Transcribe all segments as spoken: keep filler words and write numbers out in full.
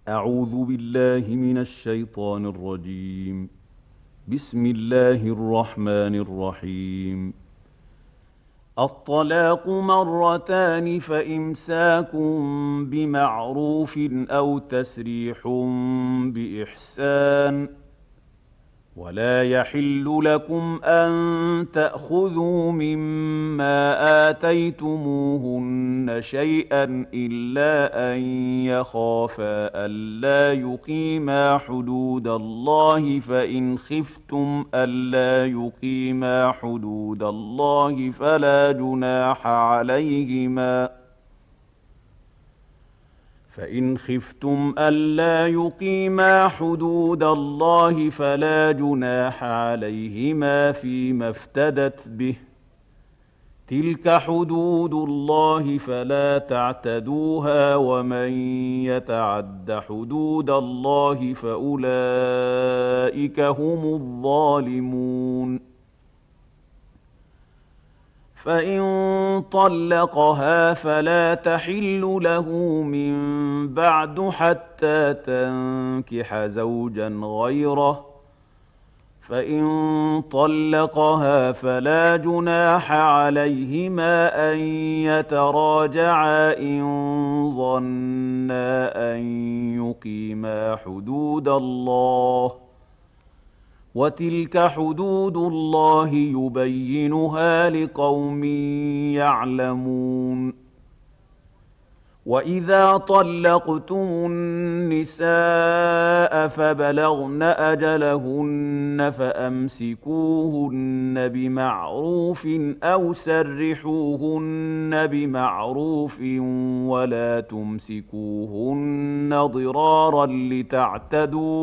أعوذ بالله من الشيطان الرجيم. بسم الله الرحمن الرحيم. الطلاق مرتان فإمساك بمعروف أو تسريح بإحسان، ولا يحل لكم أن تأخذوا مما آتيتموهن شيئا إلا أن يخافا ألا يقيما حدود الله، فإن خفتم ألا يقيما حدود الله فلا جناح عليهما فإن خفتم ألا يقيما حدود الله فلا جناح عليهما فيما افتدت به، تلك حدود الله فلا تعتدوها، ومن يتعد حدود الله فأولئك هم الظالمون. فإن طلقها فلا تحل له من بعد حتى تنكح زوجا غيره، فإن طلقها فلا جناح عليهما أن يتراجعا إن ظنا أن يقيما حدود الله، وتلك حدود الله يبينها لقوم يعلمون. وإذا طلقتم النساء فبلغن أجلهن فأمسكوهن بمعروف أو سرحوهن بمعروف، ولا تمسكوهن ضرارا لتعتدوا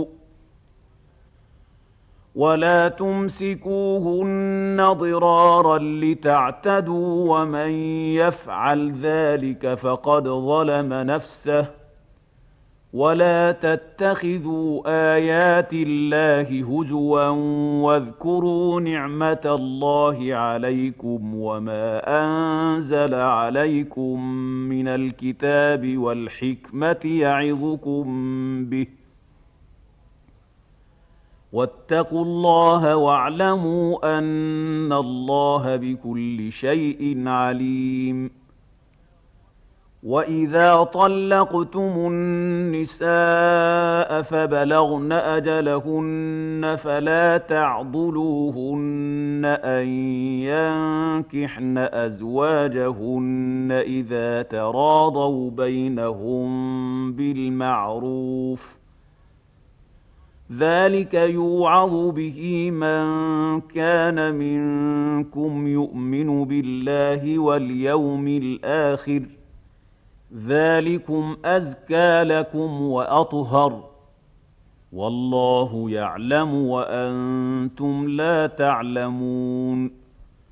ولا تمسكوهن ضرارا لتعتدوا، ومن يفعل ذلك فقد ظلم نفسه. ولا تتخذوا آيات الله هزوا واذكروا نعمة الله عليكم وما أنزل عليكم من الكتاب والحكمة يعظكم به، واتقوا الله واعلموا أن الله بكل شيء عليم. وإذا طلقتم النساء فبلغن أجلهن فلا تعضلوهن أن ينكحن أزواجهن إذا تراضوا بينهم بالمعروف، ذلك يوعظ به من كان منكم يؤمن بالله واليوم الآخر، ذلكم أزكى لكم وأطهر، والله يعلم وأنتم لا تعلمون.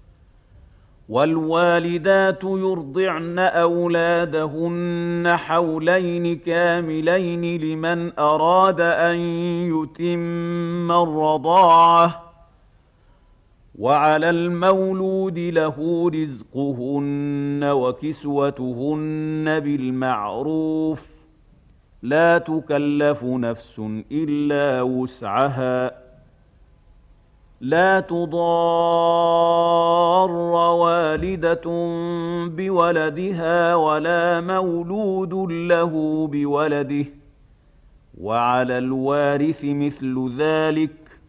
والوالدات يرضعن أولادهن حولين كاملين لمن أراد أن يتم الرضاعة، وعلى المولود له رزقهن وكسوتهن بالمعروف، لا تكلف نفس إلا وسعها، لا تضار والدة بولدها ولا مولود له بولده، وعلى الوارث مثل ذلك،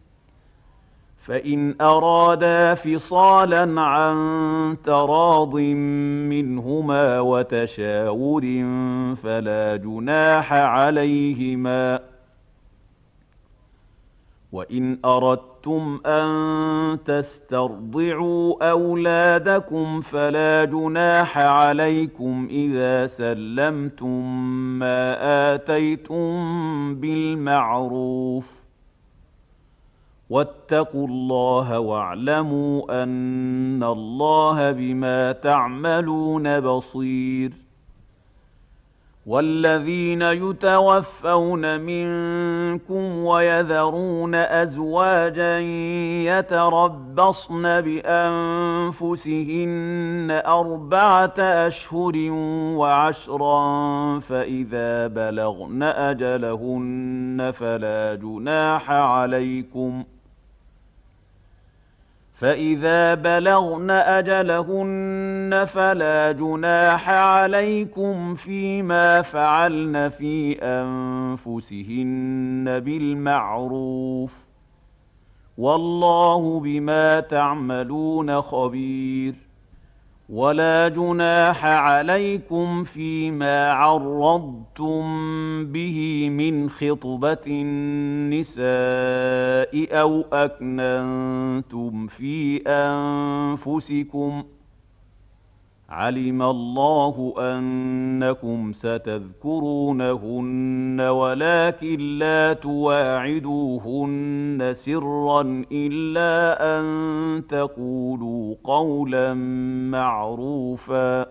فإن أرادا فصالا عن تراض منهما وتشاور فلا جناح عليهما. وإن أردتم أن تسترضعوا أولادكم فلا جناح عليكم إذا سلمتم ما آتيتم بالمعروف، واتقوا الله واعلموا أن الله بما تعملون بصير. والذين يتوفون منكم ويذرون أزواجا يتربصن بأنفسهن أربعة أشهر وعشرا فإذا بلغن أجلهن فلا جناح عليكم فإذا بلغن أجلهن فلا جناح عليكم فيما فعلن في أنفسهن بالمعروف والله بما تعملون خبير ولا جناح عليكم فيما عرضتم به من خطبة النساء أو أكننتم في أنفسكم علم الله أنكم ستذكرونهن ولكن لا تواعدوهن سرا إلا أن تقولوا قولا معروفا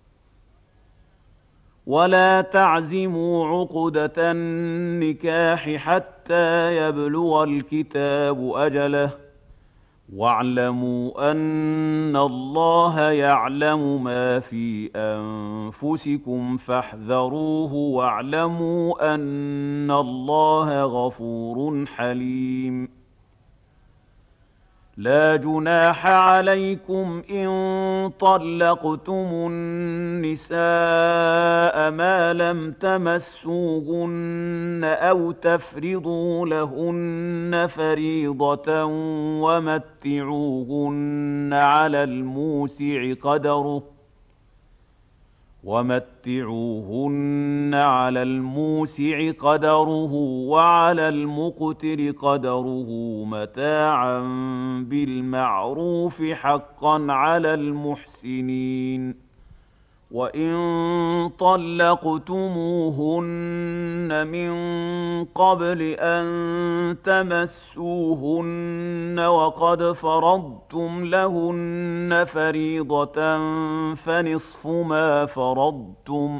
ولا تعزموا عقدة النكاح حتى يبلغ الكتاب أجله واعلموا أن الله يعلم ما في أنفسكم فاحذروه واعلموا أن الله غفور حليم لا جناح عليكم إن طلقتم النساء ما لم تمسوهن أو تفرضوا لهن فريضة ومتعوهن على الموسع قدره ومتعوهن على الموسع قدره وعلى المقتر قدره متاعا بالمعروف حقا على المحسنين وإن طلقتموهن من قبل أن تمسوهن وقد فرضتم لهن فريضة فنصف ما فرضتم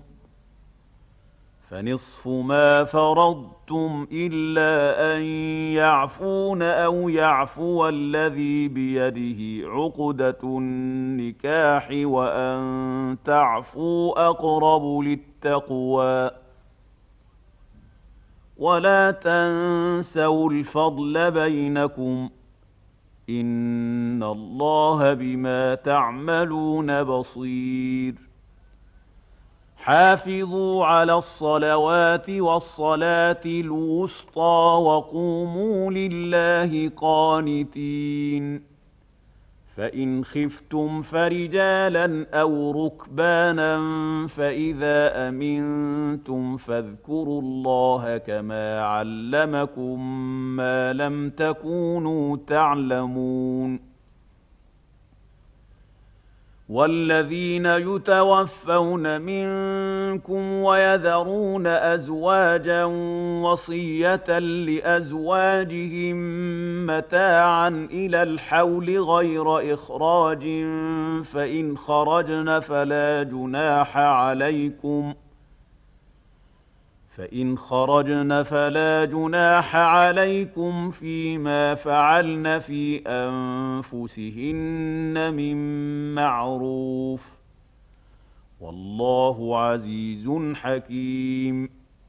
فنصف ما فرضتم إلا أن يعفون أو يعفو الذي بيده عقدة النكاح وأن تعفوا أقرب للتقوى ولا تنسوا الفضل بينكم إن الله بما تعملون بصير حافظوا على الصلوات والصلاة الوسطى وقوموا لله قانتين فإن خفتم فرجالا أو ركبانا فإذا أمنتم فاذكروا الله كما علمكم ما لم تكونوا تعلمون والذين يتوفون منكم ويذرون أزواجا وصية لأزواجهم متاعا إلى الحول غير إخراج فإن خرجن فلا جناح عليكم فإن خرجن فلا جناح عليكم فيما فعلن في أنفسهن من معروف والله عزيز حكيم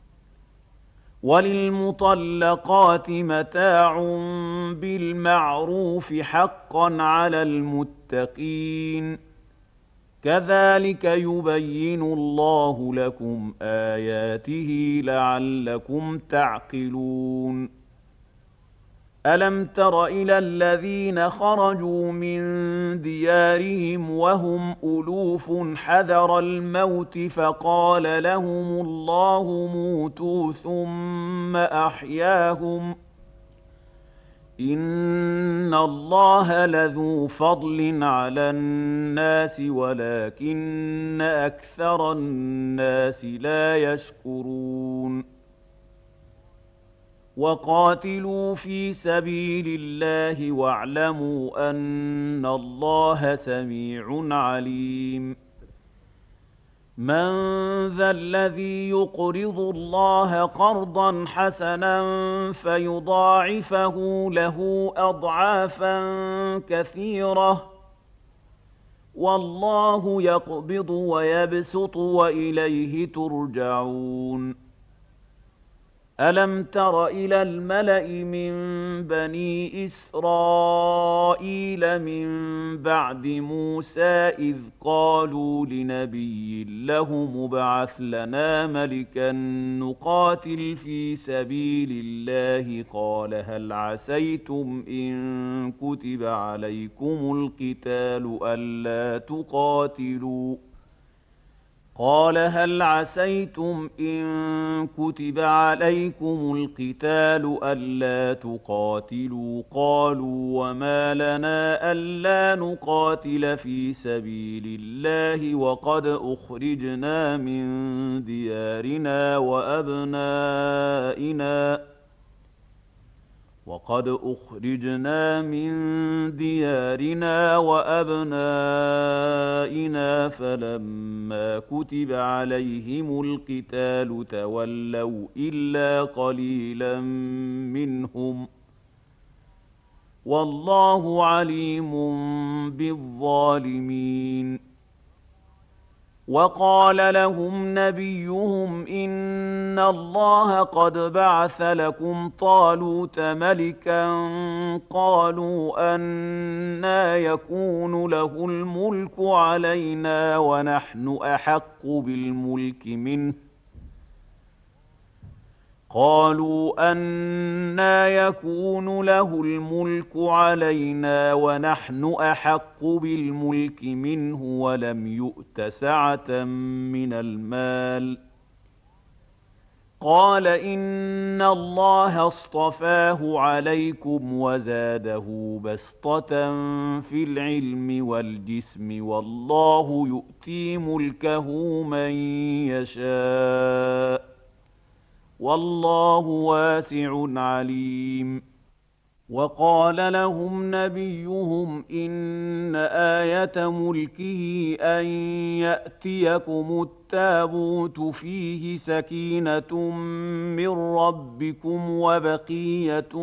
وللمطلقات متاع بالمعروف حقا على المتقين كذلك يبين الله لكم آياته لعلكم تعقلون ألم تر إلى الذين خرجوا من ديارهم وهم ألوف حذر الموت فقال لهم الله موتوا ثم أحياهم إن الله لذو فضل على الناس ولكن أكثر الناس لا يشكرون وقاتلوا في سبيل الله واعلموا أن الله سميع عليم من ذا الذي يقرض الله قرضا حسنا فيضاعفه له أضعافا كثيرة والله يقبض ويبسط وإليه ترجعون ألم تر إلى الملأ من بني إسرائيل من بعد موسى إذ قالوا لنبي له مبعث لنا ملكا نقاتل في سبيل الله قال هل عسيتم إن كتب عليكم القتال ألا تقاتلوا قال هل عسيتم إن كتب عليكم القتال ألا تقاتلوا قالوا وما لنا ألا نقاتل في سبيل الله وقد أخرجنا من ديارنا وأبنائنا وقد أخرجنا من ديارنا وأبنائنا فلما كتب عليهم القتال تولوا إلا قليلا منهم والله عليم بالظالمين وقال لهم نبيهم إن الله قد بعث لكم طالوت ملكا قالوا أنى يكون له الملك علينا ونحن أحق بالملك منه قالوا أنى يكون له الملك علينا ونحن أحق بالملك منه ولم يؤت سعة من المال قال إن الله اصطفاه عليكم وزاده بسطة في العلم والجسم والله يؤتي ملكه من يشاء والله واسع عليم وقال لهم نبيهم إن آية ملكه أن يأتيكم التابوت فيه سكينة من ربكم وبقية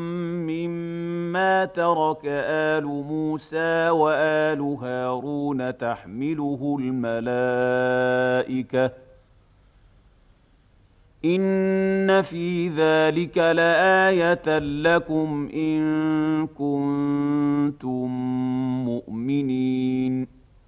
مما ترك آل موسى وآل هارون تحمله الملائكة إن في ذلك لآية لكم إن كنتم مؤمنين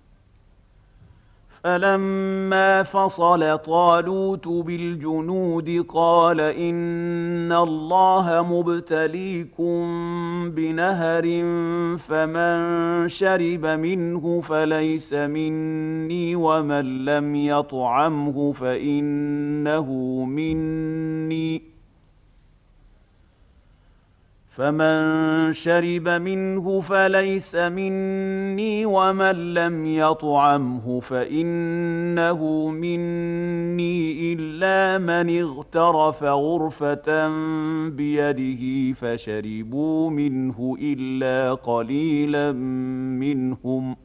فلما فصل طالوت بالجنود قال إن الله مبتليكم بنهر فمن شرب منه فليس مني ومن لم يطعمه فإنه مني فمن شرب منه فليس مني ومن لم يطعمه فإنه مني إلا من اغترف غرفة بيده فشربوا منه إلا قليلا منهم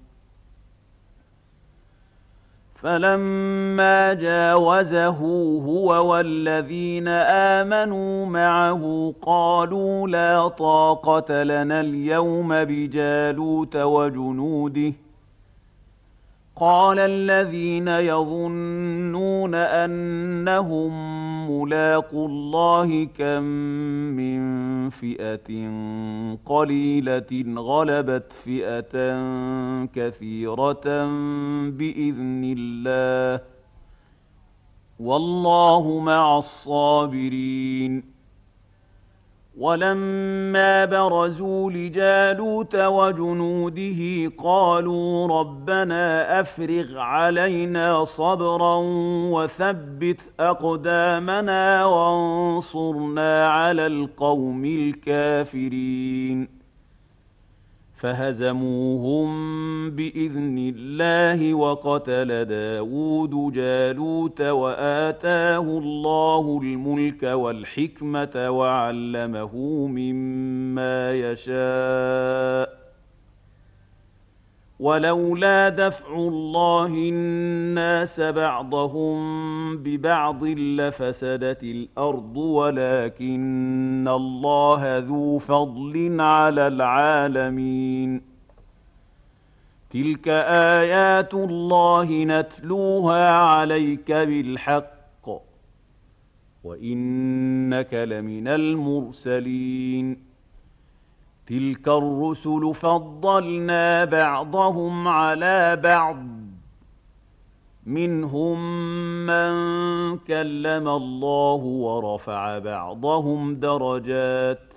فلما جاوزه هو والذين آمنوا معه قالوا لا طاقة لنا اليوم بجالوت وجنوده قال الذين يظنون أنهم ملاقو الله كم من فئة قليلة غلبت فئة كثيرة بإذن الله والله مع الصابرين ولما برزوا لجالوت وجنوده قالوا ربنا أفرغ علينا صبرا وثبت أقدامنا وانصرنا على القوم الكافرين فهزموهم بإذن الله وقتل داود جالوت وآتاه الله الملك والحكمة وعلمه مما يشاء ولولا دفع الله الناس بعضهم ببعض لفسدت الأرض ولكن الله ذو فضل على العالمين. تلك آيات الله نتلوها عليك بالحق وإنك لمن المرسلين. تلك الرسل فضلنا بعضهم على بعض منهم من كلم الله ورفع بعضهم درجات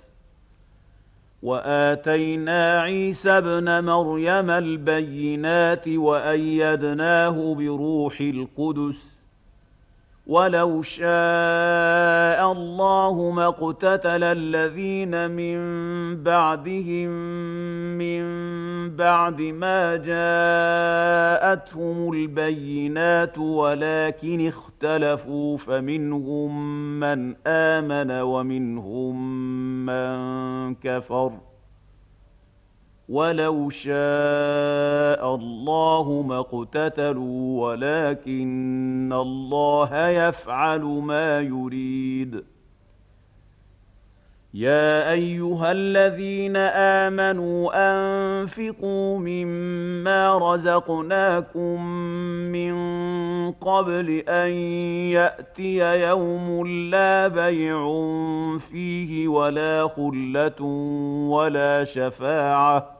وآتينا عيسى ابن مريم البينات وأيدناه بروح القدس ولو شاء الله ما اقتتل الذين من بعدهم من بعد ما جاءتهم البينات ولكن اختلفوا فمنهم من آمن ومنهم من كفر ولو شاء الله ما اقتتلوا ولكن الله يفعل ما يريد. يا أيها الذين آمنوا أنفقوا مما رزقناكم من قبل أن يأتي يوم لا بيع فيه ولا خلة ولا شفاعة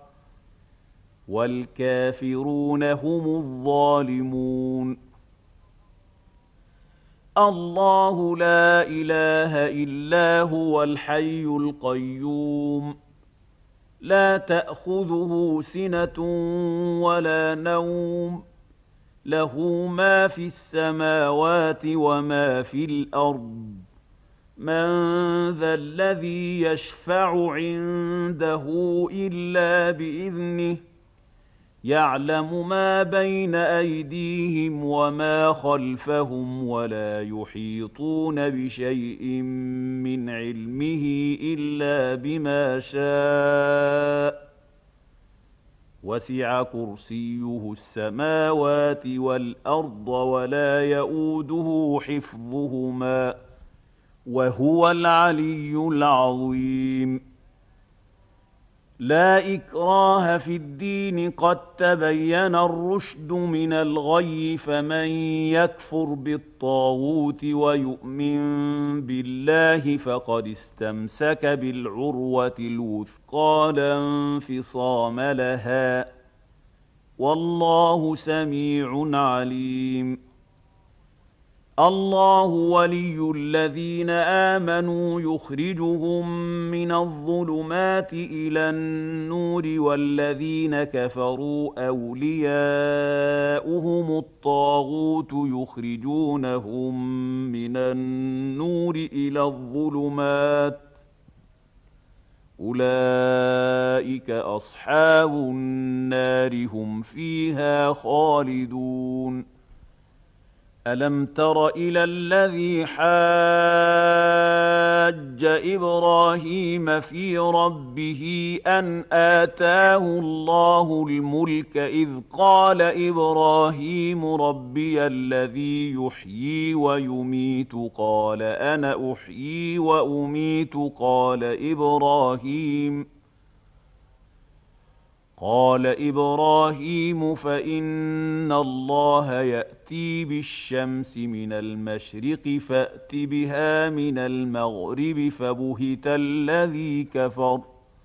والكافرون هم الظالمون. الله لا إله إلا هو الحي القيوم لا تأخذه سنة ولا نوم له ما في السماوات وما في الأرض من ذا الذي يشفع عنده إلا بإذنه يعلم ما بين أيديهم وما خلفهم ولا يحيطون بشيء من علمه إلا بما شاء وسع كرسيه السماوات والأرض ولا يئوده حفظهما وهو العلي العظيم. لا إكراه في الدين قد تبين الرشد من الغي فمن يكفر بالطاغوت ويؤمن بالله فقد استمسك بالعروة الوثقى لا انفصام لها والله سميع عليم. الله ولي الذين آمنوا يخرجهم من الظلمات إلى النور والذين كفروا أولياؤهم الطاغوت يخرجونهم من النور إلى الظلمات أولئك أصحاب النار هم فيها خالدون. ألم تر إلى الذي حاج إبراهيم في ربه أن آتاه الله الملك إذ قال إبراهيم ربي الذي يحيي ويميت قال أنا أحيي وأميت قال إبراهيم قال إبراهيم فإن الله يأتي بالشمس من المشرق فأت بها من المغرب فبهت الذي كفر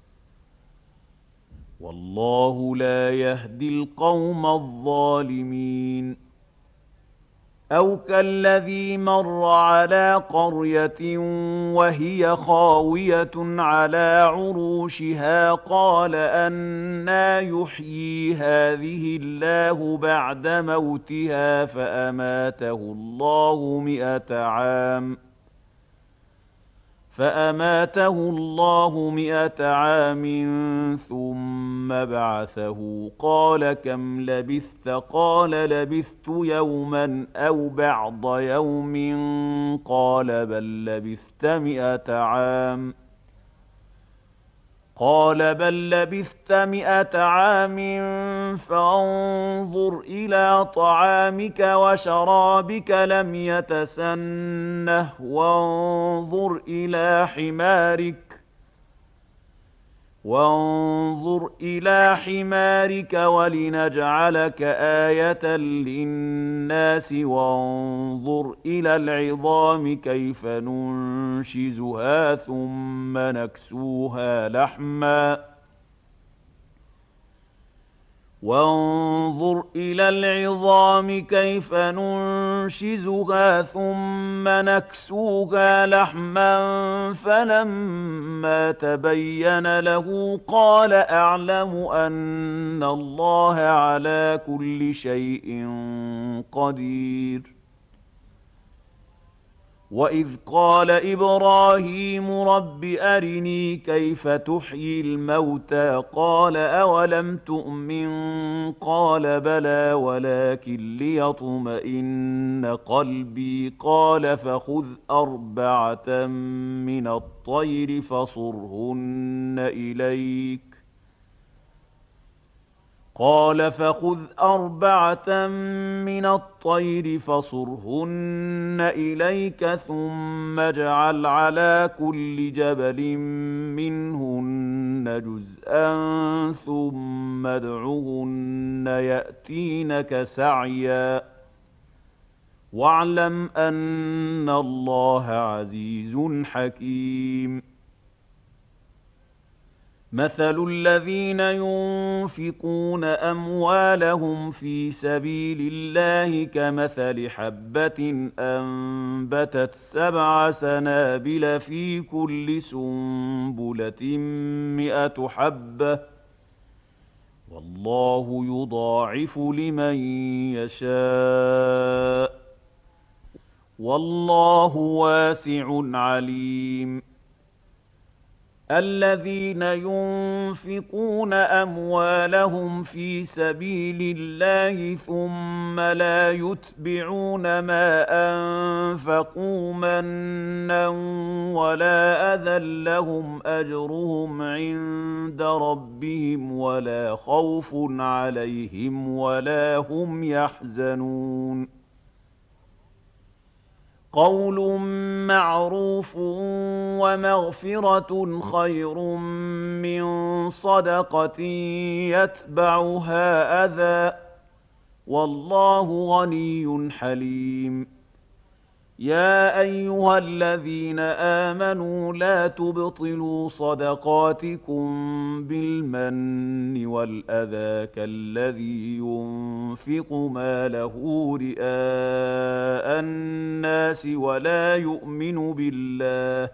والله لا يهدي القوم الظالمين. أو كالذي مر على قرية وهي خاوية على عروشها قال أنى يحيي هذه الله بعد موتها فأماته الله مئة عام فأماته الله مئة عام ثم بعثه قال كم لبثت قال لبثت يوما أو بعض يوم قال بل لبثت مئة عام قال بل لبثت مئة عام فانظر إلى طعامك وشرابك لم يتسنه وانظر إلى حمارك وانظر إلى حمارك ولنجعلك آية للناس وانظر إلى العظام كيف ننشزها ثم نكسوها لحما وانظر إلى العظام كيف ننشزها ثم نكسوها لحما فلما تبين له قال أعلم أن الله على كل شيء قدير وإذ قال إبراهيم رب أرني كيف تحيي الموتى قال أولم تؤمن قال بلى ولكن ليطمئن قلبي قال فخذ أربعة من الطير فصرهن إليك قال فخذ أربعة من الطير فصرهن إليك ثم اجعل على كل جبل منهن جزءا ثم ادعهن يأتينك سعيا واعلم أن الله عزيز حكيم مثل الذين ينفقون أموالهم في سبيل الله كمثل حبة أنبتت سبع سنابل في كل سنبلة مئة حبة والله يضاعف لمن يشاء والله واسع عليم الذين ينفقون أموالهم في سبيل الله ثم لا يتبعون ما أنفقوا منا ولا أذى لهم أجرهم عند ربهم ولا خوف عليهم ولا هم يحزنون قول معروف ومغفرة خير من صدقة يتبعها أذى والله غني حليم يا أيها الذين آمنوا لا تبطلوا صدقاتكم بالمن والأذى كالذي ينفق ماله رئاء الناس ولا يؤمن بالله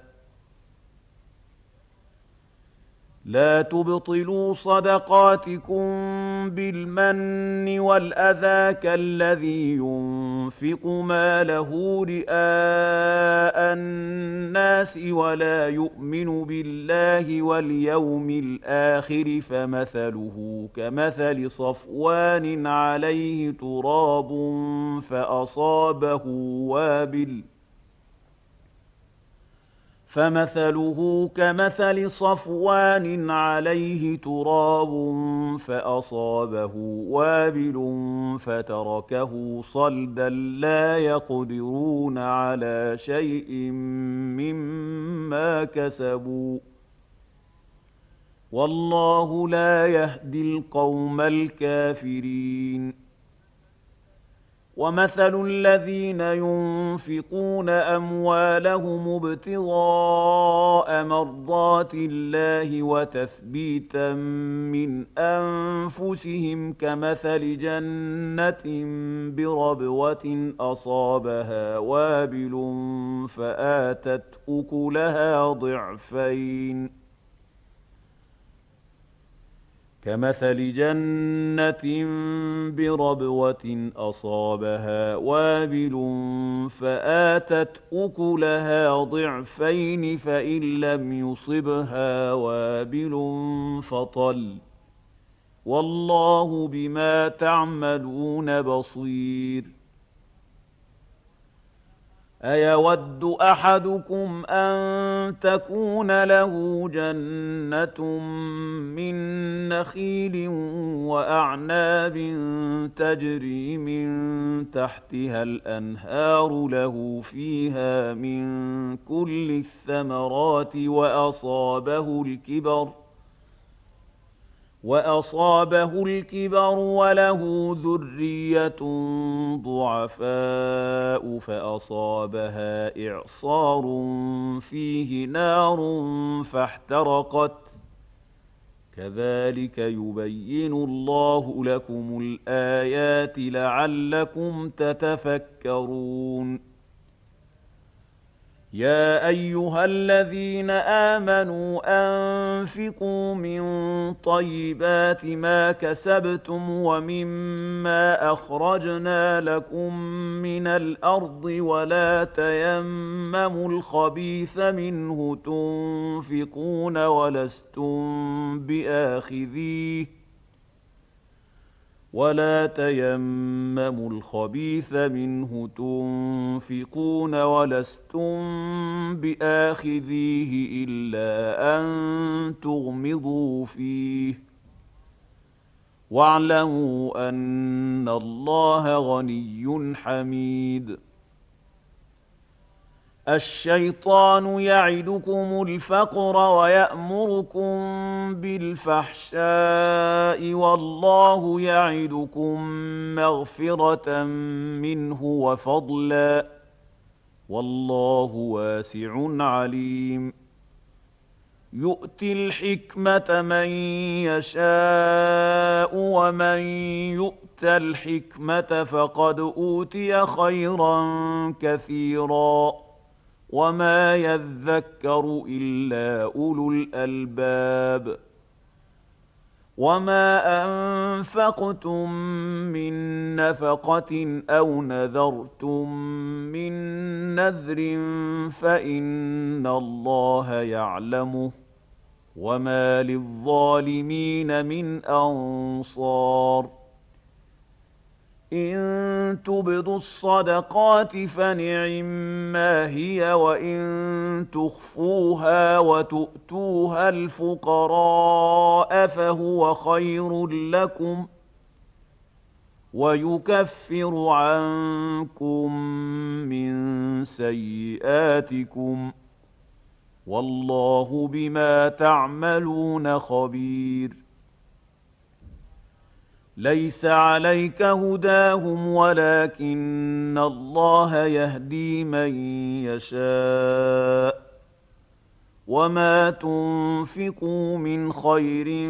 لا تبطلوا صدقاتكم بالمن والأذى كالذي ينفق ماله رئاء الناس ولا يؤمن بالله واليوم الآخر فمثله كمثل صفوان عليه تراب فأصابه وابل فمثله كمثل صفوان عليه تراب فأصابه وابل فتركه صلدا لا يقدرون على شيء مما كسبوا والله لا يهدي القوم الكافرين ومثل الذين ينفقون أموالهم ابتغاء مرضات الله وتثبيتا من أنفسهم كمثل جنة بربوة أصابها وابل فآتت أكلها ضعفين كمثل جنة بربوة أصابها وابل فآتت أكلها ضعفين فإن لم يصبها وابل فطل والله بما تعملون بصير أيود أحدكم أن تكون له جنة من نخيل وأعناب تجري من تحتها الأنهار له فيها من كل الثمرات وأصابه الكبر وأصابه الكبر وله ذرية ضعفاء فأصابها إعصار فيه نار فاحترقت كذلك يبين الله لكم الآيات لعلكم تتفكرون يا أيها الذين آمنوا أنفقوا من طيبات ما كسبتم ومما أخرجنا لكم من الأرض ولا تيمموا الخبيث منه تنفقون ولستم بآخذيه ولا تيمموا الخبيث منه تنفقون ولستم بآخذيه إلا أن تغمضوا فيه واعلموا أن الله غني حميد الشيطان يعدكم الفقر ويأمركم بالفحشاء والله يعدكم مغفرة منه وفضلا والله واسع عليم يؤتي الحكمة من يشاء ومن يؤت الحكمة فقد أوتي خيرا كثيرا وما يذكر إلا أولو الألباب وما أنفقتم من نفقة أو نذرتم من نذر فإن الله يعلمه وما للظالمين من أنصار إن تبدوا الصدقات فنعما هي وإن تخفوها وتؤتوها الفقراء فهو خير لكم ويكفر عنكم من سيئاتكم والله بما تعملون خبير ليس عليك هداهم ولكن الله يهدي من يشاء وما تنفقوا من خير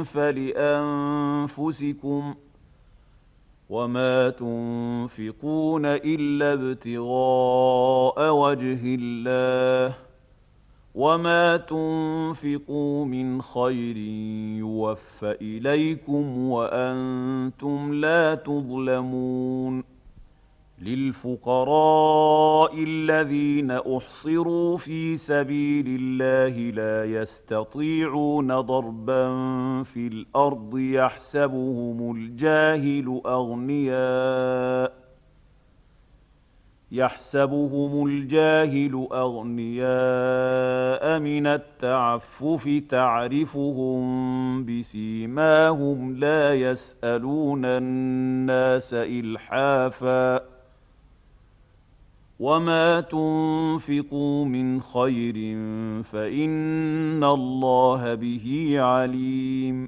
فلأنفسكم وما تنفقون إلا ابتغاء وجه الله وما تنفقوا من خير يوفى إليكم وأنتم لا تظلمون للفقراء الذين أحصروا في سبيل الله لا يستطيعون ضربا في الأرض يحسبهم الجاهل أغنياء يحسبهم الجاهل أغنياء من التعفف تعرفهم بسيماهم لا يسألون الناس إلحافا وما تنفقوا من خير فإن الله به عليم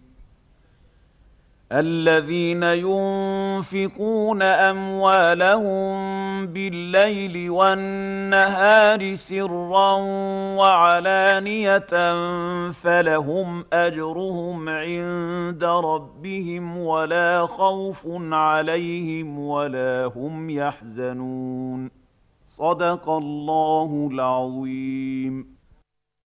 الذين ينفقون أموالهم بالليل والنهار سرا وعلانية فلهم أجرهم عند ربهم ولا خوف عليهم ولا هم يحزنون صدق الله العظيم.